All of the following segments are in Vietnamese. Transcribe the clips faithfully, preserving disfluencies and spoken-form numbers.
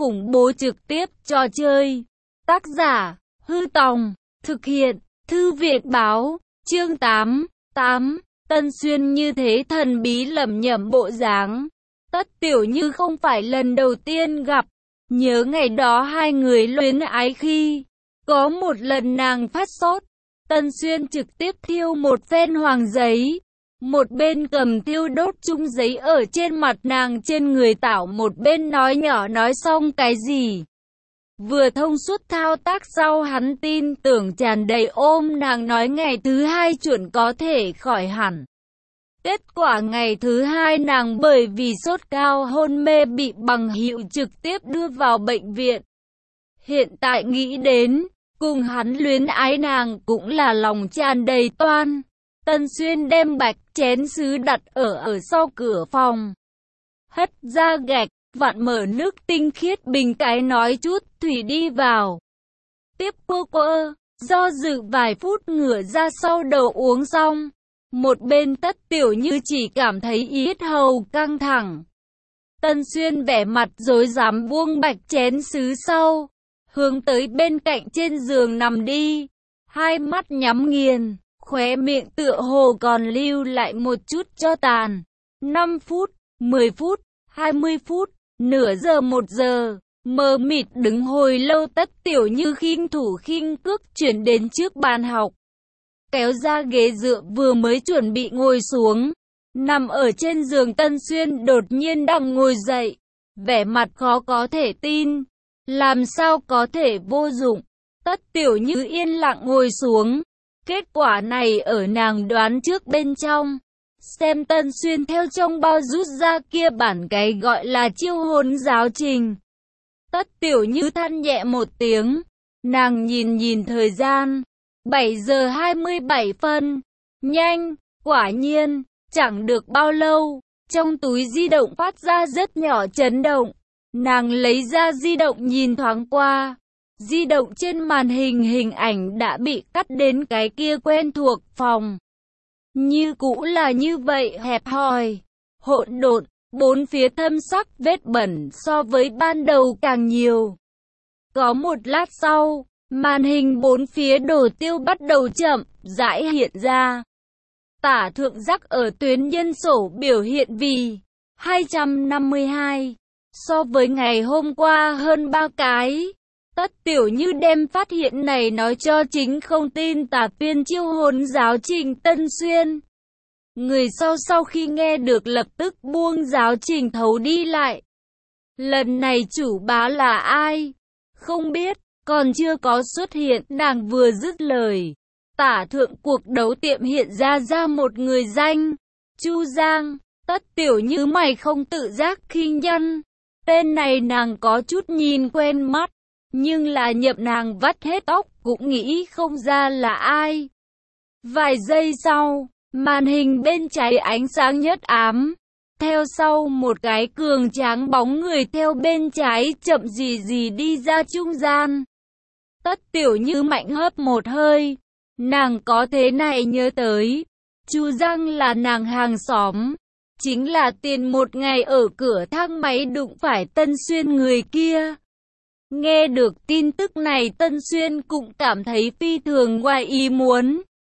khủng bố trực tiếp trò chơi. Tác giả, Hư Tòng, thực hiện, Thư viện báo, chương tám, tám, Tân Xuyên như thế thần bí lẩm nhẩm bộ dáng. Tất Tiểu Như không phải lần đầu tiên gặp, nhớ ngày đó hai người luyến ái khi có một lần nàng phát sốt, Tân Xuyên trực tiếp thiêu một phen hoàng giấy, một bên cầm thiêu đốt chung giấy ở trên mặt nàng trên người tảo, một bên nói nhỏ nói xong cái gì vừa thông suốt thao tác sau hắn tin tưởng tràn đầy ôm nàng nói ngày thứ hai chuẩn có thể khỏi hẳn. Kết quả ngày thứ hai nàng bởi vì sốt cao hôn mê bị bằng hữu trực tiếp đưa vào bệnh viện. Hiện tại nghĩ đến, cùng hắn luyến ái nàng cũng là lòng tràn đầy toan. Tân Xuyên đem bạch chén sứ đặt ở ở sau cửa phòng. Hất ra gạch, vặn mở nước tinh khiết bình cái nói chút thủy đi vào. Tiếp cô cô, do dự vài phút ngửa ra sau đầu uống xong. Một bên Tất Tiểu Như chỉ cảm thấy yết hầu căng thẳng. Tân Xuyên vẻ mặt rối rắm buông bạch chén sứ sau, hướng tới bên cạnh trên giường nằm đi, hai mắt nhắm nghiền, khóe miệng tựa hồ còn lưu lại một chút cho tàn. năm phút, mười phút, hai mươi phút, nửa giờ một giờ, mờ mịt đứng hồi lâu. Tất Tiểu Như khinh thủ khinh cước chuyển đến trước bàn học, kéo ra ghế dựa vừa mới chuẩn bị ngồi xuống. Nằm ở trên giường Tân Xuyên đột nhiên đằng ngồi dậy, vẻ mặt khó có thể tin. Làm sao có thể vô dụng? Tất Tiểu Như yên lặng ngồi xuống. Kết quả này ở nàng đoán trước bên trong. Xem Tân Xuyên theo trong bao rút ra kia bản cái gọi là chiêu hôn giáo trình. Tất Tiểu Như than nhẹ một tiếng. Nàng nhìn nhìn thời gian. bảy giờ hai mươi bảy phân. Nhanh, quả nhiên, chẳng được bao lâu. Trong túi di động phát ra rất nhỏ chấn động. Nàng lấy ra di động nhìn thoáng qua. Di động trên màn hình hình ảnh đã bị cắt đến cái kia quen thuộc phòng. Như cũ là như vậy hẹp hòi, hỗn độn, bốn phía thâm sắc vết bẩn so với ban đầu càng nhiều. Có một lát sau, màn hình bốn phía đồ tiêu bắt đầu chậm rãi hiện ra. Tả thượng giác ở tuyến nhân sổ biểu hiện vì hai trăm năm mươi hai, so với ngày hôm qua hơn ba cái. Tất Tiểu Như đem phát hiện này nói cho chính không tin tà viên chiêu hôn giáo trình Tân Xuyên. Người sau sau khi nghe được lập tức buông giáo trình thấu đi lại. Lần này chủ bá là ai? Không biết, còn chưa có xuất hiện. Nàng vừa dứt lời, tả thượng cuộc đấu tiệm hiện ra ra một người danh, Chu Giang. Tất Tiểu Như mày không tự giác khinh nhăn. Tên này nàng có chút nhìn quen mắt, nhưng là nhậm nàng vắt hết óc cũng nghĩ không ra là ai. Vài giây sau, màn hình bên trái ánh sáng nhất ám. Theo sau một cái cường tráng bóng người theo bên trái chậm gì gì đi ra trung gian. Tất Tiểu Như mạnh hớp một hơi. Nàng có thế này nhớ tới. Chu Giang là nàng hàng xóm. Chính là tiền một ngày ở cửa thang máy đụng phải Tân Xuyên người kia. Nghe được tin tức này Tân Xuyên cũng cảm thấy phi thường ngoài ý muốn.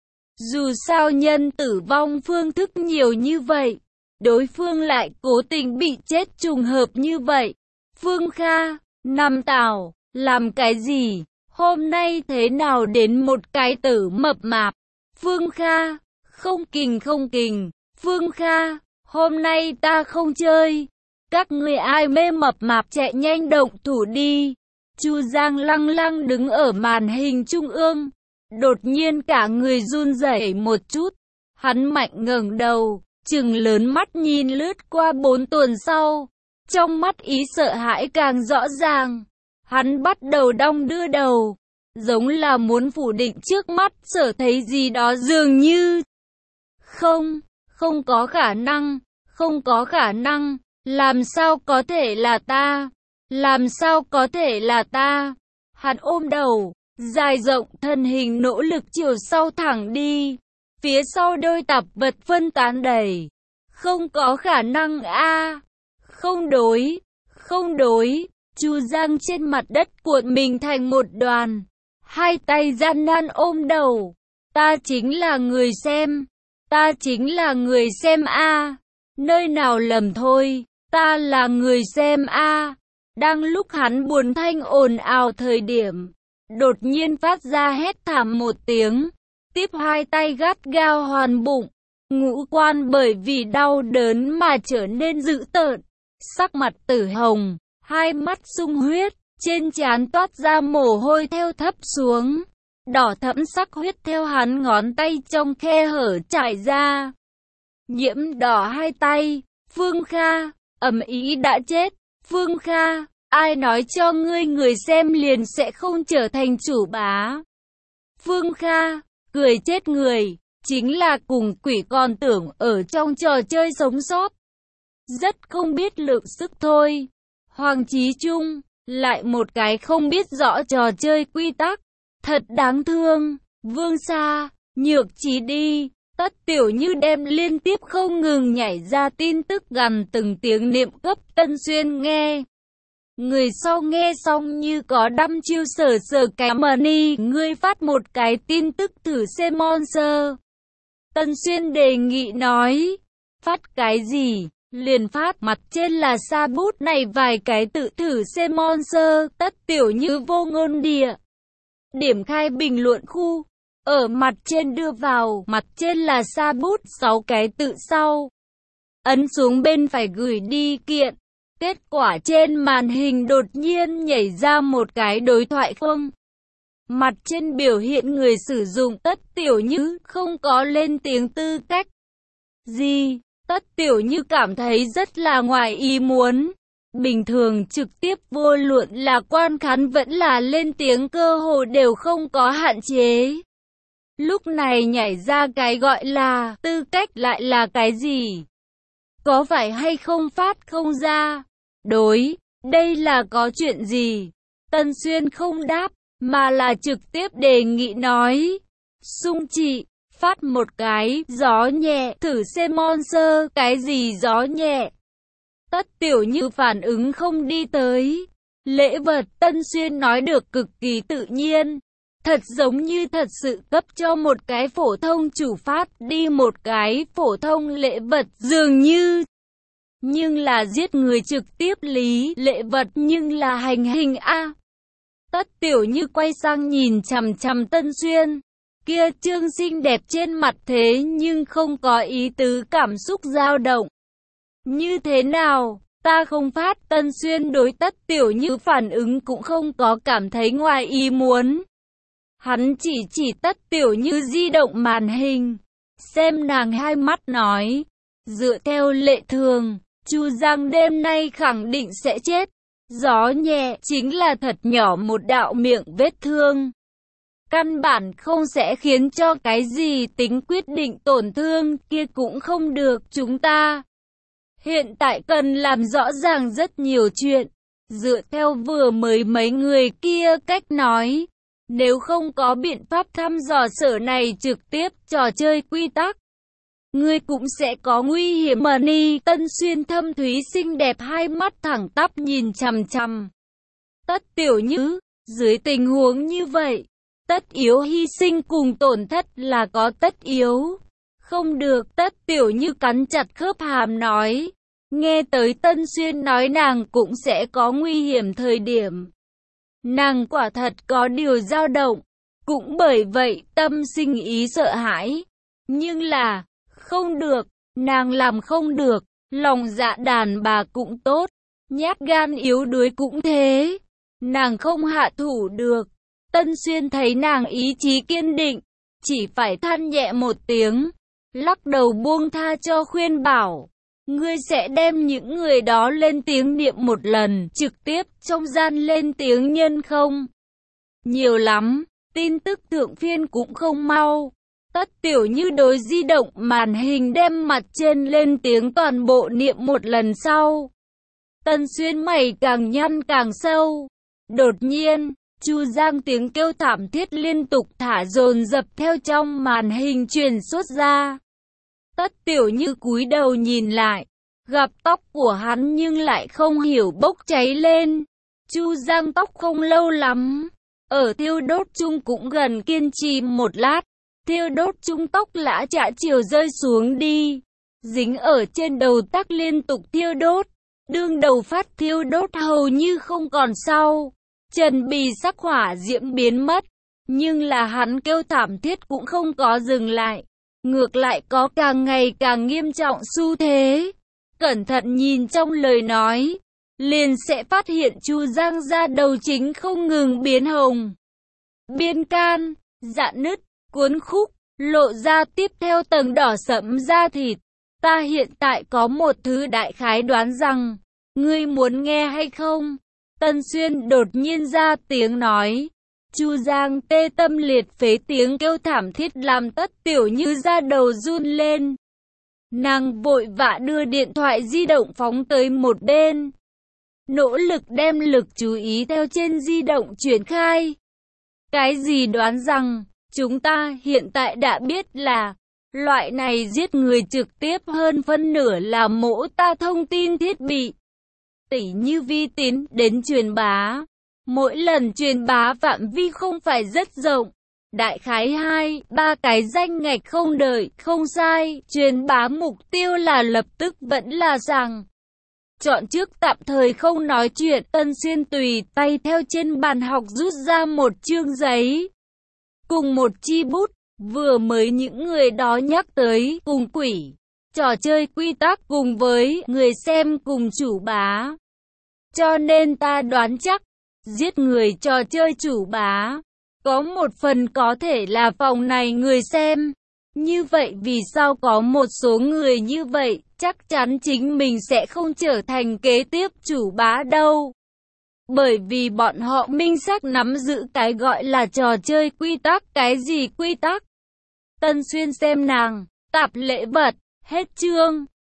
Dù sao nhân tử vong phương thức nhiều như vậy, đối phương lại cố tình bị chết trùng hợp như vậy. Phương Kha, Nam Tào, làm cái gì? Hôm nay thế nào đến một cái tử mập mạp? Phương Kha, không kình không kình. Phương Kha, hôm nay ta không chơi. Các người ai mê mập mạp chạy nhanh động thủ đi. Chu Giang lăng lăng đứng ở màn hình trung ương. Đột nhiên cả người run rẩy một chút. Hắn mạnh ngẩng đầu, trừng lớn mắt nhìn lướt qua bốn tuần sau. Trong mắt ý sợ hãi càng rõ ràng. Hắn bắt đầu đong đưa đầu, giống là muốn phủ định trước mắt sở thấy gì đó dường như. Không, không có khả năng, không có khả năng, làm sao có thể là ta, làm sao có thể là ta. Hắn ôm đầu, dài rộng thân hình nỗ lực chiều sau thẳng đi, phía sau đôi tạp vật phân tán đầy. Không có khả năng a, không đối, không đối. Chu Giang trên mặt đất cuộn mình thành một đoàn, hai tay gian nan ôm đầu. Ta chính là người xem, ta chính là người xem a. Nơi nào lầm thôi, ta là người xem a. Đang lúc hắn buồn thanh ồn ào thời điểm, đột nhiên phát ra hét thảm một tiếng, tiếp hai tay gắt gao hoàn bụng, ngũ quan bởi vì đau đớn mà trở nên dữ tợn, sắc mặt tử hồng, hai mắt sung huyết, trên trán toát ra mồ hôi theo thấp xuống, đỏ thẫm sắc huyết theo hắn ngón tay trong khe hở chảy ra, nhiễm đỏ hai tay. Phương Kha, ầm ĩ đã chết. Phương Kha, ai nói cho ngươi người xem liền sẽ không trở thành chủ bá? Phương Kha, cười chết người, chính là cùng quỷ còn tưởng ở trong trò chơi sống sót. Rất không biết lượng sức thôi. Hoàng Chí Trung, lại một cái không biết rõ trò chơi quy tắc. Thật đáng thương. Vương Sa, Nhược Trí đi. Tất Tiểu Như đem liên tiếp không ngừng nhảy ra tin tức gần từng tiếng niệm cấp Tân Xuyên nghe. Người sau nghe xong như có đăm chiêu sờ sờ cái mani, ngươi phát một cái tin tức thử xem monster. Tân Xuyên đề nghị nói, phát cái gì, liền phát mặt trên là sa bút này vài cái tự thử xem monster. Tất Tiểu Như vô ngôn địa. Điểm khai bình luận khu. Ở mặt trên đưa vào, mặt trên là sa bút, sáu cái tự sau. Ấn xuống bên phải gửi đi kiện. Kết quả trên màn hình đột nhiên nhảy ra một cái đối thoại không. Mặt trên biểu hiện người sử dụng Tất Tiểu Như không có lên tiếng tư cách gì. Tất Tiểu Như cảm thấy rất là ngoài ý muốn. Bình thường trực tiếp vô luận là quan khán vẫn là lên tiếng cơ hồ đều không có hạn chế. Lúc này nhảy ra cái gọi là tư cách lại là cái gì? Có phải hay không phát không ra? Đối, đây là có chuyện gì? Tân Xuyên không đáp, mà là trực tiếp đề nghị nói. Sung chị, phát một cái, gió nhẹ, thử xem monster, cái gì gió nhẹ? Tất Tiểu Như phản ứng không đi tới. Lễ vật Tân Xuyên nói được cực kỳ tự nhiên. Thật giống như thật sự cấp cho một cái phổ thông chủ phát đi một cái phổ thông lễ vật dường như. Nhưng là giết người trực tiếp lý lễ vật nhưng là hành hình a. Tất Tiểu Như quay sang nhìn chằm chằm Tân Xuyên. Kia trương xinh đẹp trên mặt thế nhưng không có ý tứ cảm xúc dao động. Như thế nào, ta không phát? Tân Xuyên đối Tất Tiểu Như phản ứng cũng không có cảm thấy ngoài ý muốn. Hắn chỉ chỉ Tất Tiểu Như di động màn hình, xem nàng hai mắt nói, dựa theo lệ thường, Chu Giang đêm nay khẳng định sẽ chết. Gió nhẹ chính là thật nhỏ một đạo miệng vết thương. Căn bản không sẽ khiến cho cái gì tính quyết định tổn thương kia cũng không được. Chúng ta hiện tại cần làm rõ ràng rất nhiều chuyện. Dựa theo vừa mới mấy người kia cách nói, nếu không có biện pháp thăm dò sở này trực tiếp trò chơi quy tắc, ngươi cũng sẽ có nguy hiểm. Mani Tân Xuyên thâm thúy xinh đẹp hai mắt thẳng tắp nhìn chằm chằm Tất Tiểu Như. Dưới tình huống như vậy, tất yếu hy sinh cùng tổn thất là có tất yếu. Không được. Tất Tiểu Như cắn chặt khớp hàm nói. Nghe tới Tân Xuyên nói nàng cũng sẽ có nguy hiểm thời điểm, nàng quả thật có điều dao động, cũng bởi vậy tâm sinh ý sợ hãi. Nhưng là, không được, nàng làm không được, lòng dạ đàn bà cũng tốt, nhát gan yếu đuối cũng thế, nàng không hạ thủ được. Tân Xuyên thấy nàng ý chí kiên định, chỉ phải than nhẹ một tiếng, lắc đầu buông tha cho khuyên bảo. Ngươi sẽ đem những người đó lên tiếng niệm một lần, trực tiếp trong gian lên tiếng nhân không? Nhiều lắm, tin tức thượng phiên cũng không mau. Tất Tiểu Như đối di động màn hình đem mặt trên lên tiếng toàn bộ niệm một lần sau. Tân Xuyên mày càng nhăn càng sâu. Đột nhiên, Chu Giang tiếng kêu thảm thiết liên tục thả dồn dập theo trong màn hình truyền xuất ra. Tất Tiểu Như cúi đầu nhìn lại, gặp tóc của hắn nhưng lại không hiểu bốc cháy lên. Chu Giang tóc không lâu lắm. Ở thiêu đốt chung cũng gần kiên trì một lát. Thiêu đốt chung tóc lã chả chiều rơi xuống đi. Dính ở trên đầu tắc liên tục thiêu đốt. Đương đầu phát thiêu đốt hầu như không còn sau. Trần Bì sắc hỏa diễm biến mất. Nhưng là hắn kêu thảm thiết cũng không có dừng lại. Ngược lại có càng ngày càng nghiêm trọng xu thế. Cẩn thận nhìn trong lời nói, liền sẽ phát hiện Chu Giang da đầu chính không ngừng biến hồng, biên can, rạn nứt, cuốn khúc, lộ ra tiếp theo tầng đỏ sẫm da thịt. Ta hiện tại có một thứ đại khái đoán rằng, ngươi muốn nghe hay không? Tân Xuyên đột nhiên ra tiếng nói. Chu Giang tê tâm liệt phế tiếng kêu thảm thiết làm Tất Tiểu Như da đầu run lên. Nàng vội vã đưa điện thoại di động phóng tới một bên. Nỗ lực đem lực chú ý theo trên di động chuyển khai. Cái gì đoán rằng, chúng ta hiện tại đã biết là, loại này giết người trực tiếp hơn phân nửa là mỗ ta thông tin thiết bị. Tỉ như vi tín đến truyền bá. Mỗi lần truyền bá phạm vi không phải rất rộng. Đại khái hai, ba cái danh ngạch không đợi, không sai. Truyền bá mục tiêu là lập tức vẫn là rằng. Chọn trước tạm thời không nói chuyện. Tân Xuyên tùy tay theo trên bàn học rút ra một chương giấy. Cùng một chi bút. Vừa mới những người đó nhắc tới cùng quỷ. Trò chơi quy tắc cùng với người xem cùng chủ bá. Cho nên ta đoán chắc. Giết người trò chơi chủ bá. Có một phần có thể là phòng này người xem. Như vậy vì sao có một số người như vậy, chắc chắn chính mình sẽ không trở thành kế tiếp chủ bá đâu. Bởi vì bọn họ minh xác nắm giữ cái gọi là trò chơi quy tắc. Cái gì quy tắc? Tân Xuyên xem nàng, tạp lễ vật, hết chương.